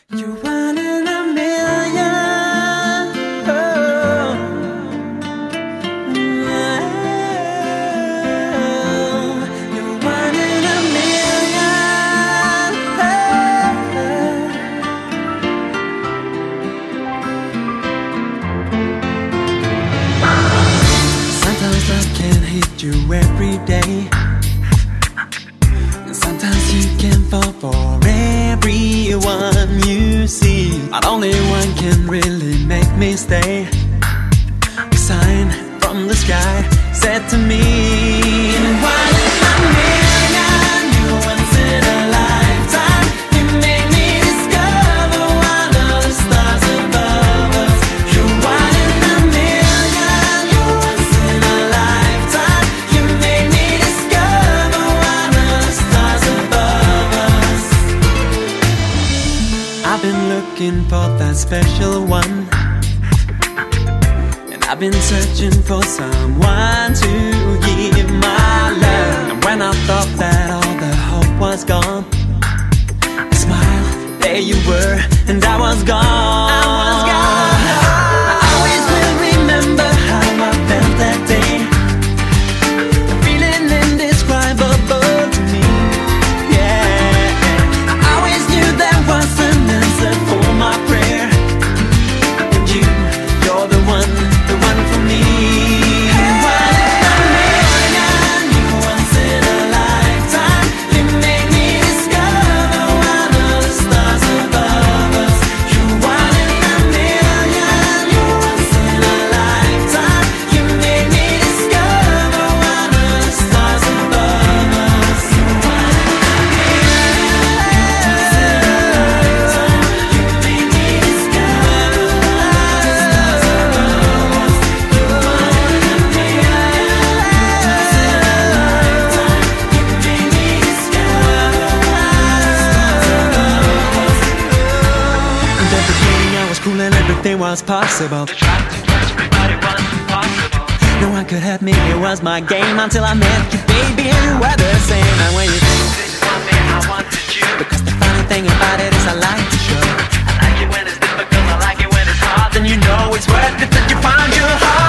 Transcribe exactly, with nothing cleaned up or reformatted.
You're one in a million. Oh. You're one in a million. Sometimes love can hit you every day. Sometimes you can fall for everyone you see. But only one can really make me stay. A sign from the sky said to me, one in a million, you're once in a lifetime. You make me discover one of the stars above us. You're one in a million, you're once in a lifetime. You make me discover one of the stars above us. I've been looking for that special one, and I've been searching for someone to give my love. And when I thought that all the hope was gone, I smiled, there you were, and I was gone. I was gone. I always will remember how I felt that day. The feeling indescribable to me. Yeah, I always knew there was an answer for my prayer. And you, you're the one, the one for me. One in a million, you're once in a lifetime. You make me discover one of the stars above us. You're one in a million, you're once in a lifetime. You make me discover one of the stars above us. You're one in a million, once in a lifetime. You make me discover one of the stars above us. You're one in a million, once in a lifetime. You make me discover one of the stars above us. In the beginning I was cool and everything was possible. The try to touch me but it was impossible. No one could help me, it was my game until I met you, baby, and you were the same. And when you didn't want me, I wanted you. Because the funny thing about it is I like to show. I like it when it's difficult, I like it when it's hard. Then you know it's worth it that you found your heart.